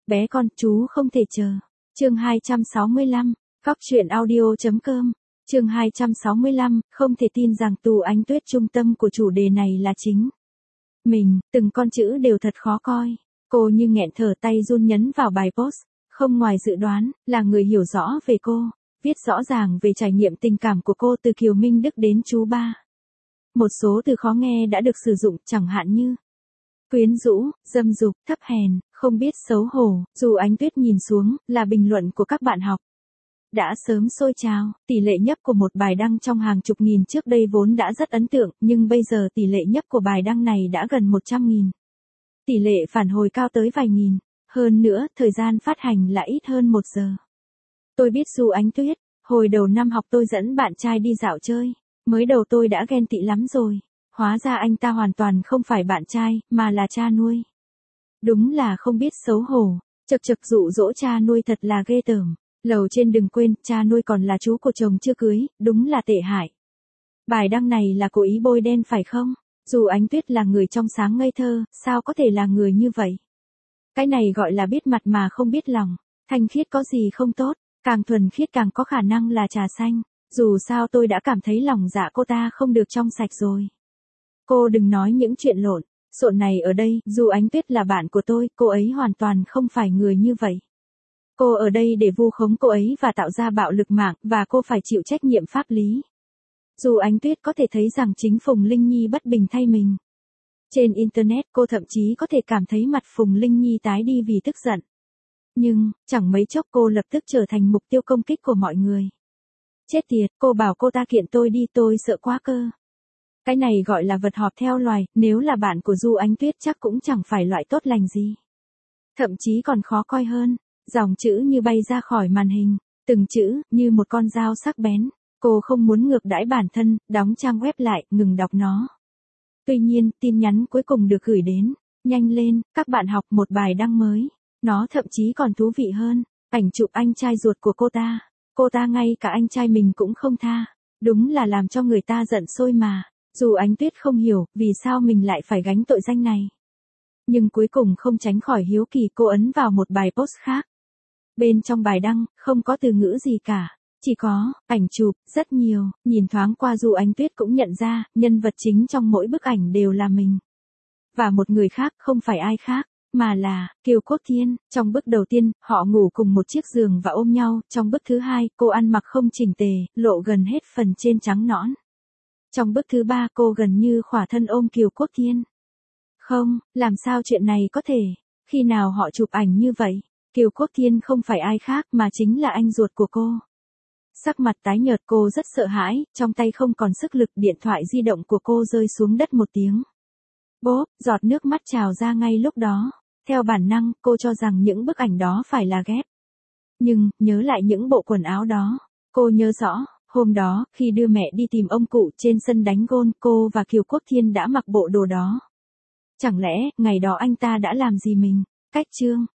Bé con, chú không thể chờ. Chương 265, Cóc truyện audio.com. Chương 265, không thể tin rằng Tù Ánh Tuyết trung tâm của chủ đề này là chính mình, từng con chữ đều thật khó coi. Cô như nghẹn thở, tay run nhấn vào bài post. Không ngoài dự đoán, là người hiểu rõ về cô, viết rõ ràng về trải nghiệm tình cảm của cô từ Kiều Minh Đức đến chú ba. Một số từ khó nghe đã được sử dụng, chẳng hạn như quyến rũ, dâm dục, thấp hèn, không biết xấu hổ. Dù Ánh Tuyết nhìn xuống, là bình luận của các bạn học đã sớm sôi trào. Tỷ lệ nhấp của một bài đăng trong hàng chục nghìn trước đây vốn đã rất ấn tượng, nhưng bây giờ tỷ lệ nhấp của bài đăng này đã gần 100.000. Tỷ lệ phản hồi cao tới vài nghìn. Hơn nữa, thời gian phát hành là ít hơn 1 giờ. Tôi biết Du Ánh Tuyết, hồi đầu năm học tôi dẫn bạn trai đi dạo chơi. Mới đầu tôi đã ghen tị lắm rồi. Hóa ra anh ta hoàn toàn không phải bạn trai, mà là cha nuôi. Đúng là không biết xấu hổ. Chật chật, dụ dỗ cha nuôi thật là ghê tởm. Lầu trên đừng quên, cha nuôi còn là chú của chồng chưa cưới, đúng là tệ hại. Bài đăng này là cố ý bôi đen phải không? Dù Ánh Tuyết là người trong sáng ngây thơ, sao có thể là người như vậy? Cái này gọi là biết mặt mà không biết lòng. Thanh khiết có gì không tốt, càng thuần khiết càng có khả năng là trà xanh. Dù sao tôi đã cảm thấy lòng dạ cô ta không được trong sạch rồi. Cô đừng nói những chuyện lộn xộn này ở đây. Dù Ánh Tuyết là bạn của tôi, cô ấy hoàn toàn không phải người như vậy. Cô ở đây để vu khống cô ấy và tạo ra bạo lực mạng, và cô phải chịu trách nhiệm pháp lý. Dù Ánh Tuyết có thể thấy rằng chính Phùng Linh Nhi bất bình thay mình. Trên Internet cô thậm chí có thể cảm thấy mặt Phùng Linh Nhi tái đi vì tức giận. Nhưng, chẳng mấy chốc cô lập tức trở thành mục tiêu công kích của mọi người. Chết tiệt, cô bảo cô ta kiện tôi đi, tôi sợ quá cơ. Cái này gọi là vật họp theo loài, nếu là bạn của Du Ánh Tuyết chắc cũng chẳng phải loại tốt lành gì. Thậm chí còn khó coi hơn, dòng chữ như bay ra khỏi màn hình, từng chữ như một con dao sắc bén. Cô không muốn ngược đãi bản thân, đóng trang web lại, ngừng đọc nó. Tuy nhiên, tin nhắn cuối cùng được gửi đến. Nhanh lên, các bạn học, một bài đăng mới. Nó thậm chí còn thú vị hơn. Ảnh chụp anh trai ruột của cô ta. Cô ta ngay cả anh trai mình cũng không tha. Đúng là làm cho người ta giận sôi mà. Dù Ánh Tuyết không hiểu, vì sao mình lại phải gánh tội danh này. Nhưng cuối cùng không tránh khỏi hiếu kỳ, cô ấn vào một bài post khác. Bên trong bài đăng, không có từ ngữ gì cả. Chỉ có, ảnh chụp, rất nhiều. Nhìn thoáng qua Dù Ánh Tuyết cũng nhận ra, nhân vật chính trong mỗi bức ảnh đều là mình. Và một người khác, không phải ai khác, mà là Kiều Quốc Thiên. Trong bức đầu tiên, họ ngủ cùng một chiếc giường và ôm nhau. Trong bức thứ hai, cô ăn mặc không chỉnh tề, lộ gần hết phần trên trắng nõn. Trong bức thứ ba, cô gần như khỏa thân ôm Kiều Quốc Thiên. Không, làm sao chuyện này có thể? Khi nào họ chụp ảnh như vậy? Kiều Quốc Thiên không phải ai khác mà chính là anh ruột của cô. Sắc mặt tái nhợt, cô rất sợ hãi, trong tay không còn sức lực, điện thoại di động của cô rơi xuống đất một tiếng. Bốp, giọt nước mắt trào ra ngay lúc đó. Theo bản năng, cô cho rằng những bức ảnh đó phải là ghép. Nhưng, nhớ lại những bộ quần áo đó, cô nhớ rõ, hôm đó, khi đưa mẹ đi tìm ông cụ trên sân đánh gôn, cô và Kiều Quốc Thiên đã mặc bộ đồ đó. Chẳng lẽ, ngày đó anh ta đã làm gì mình? Cách chương.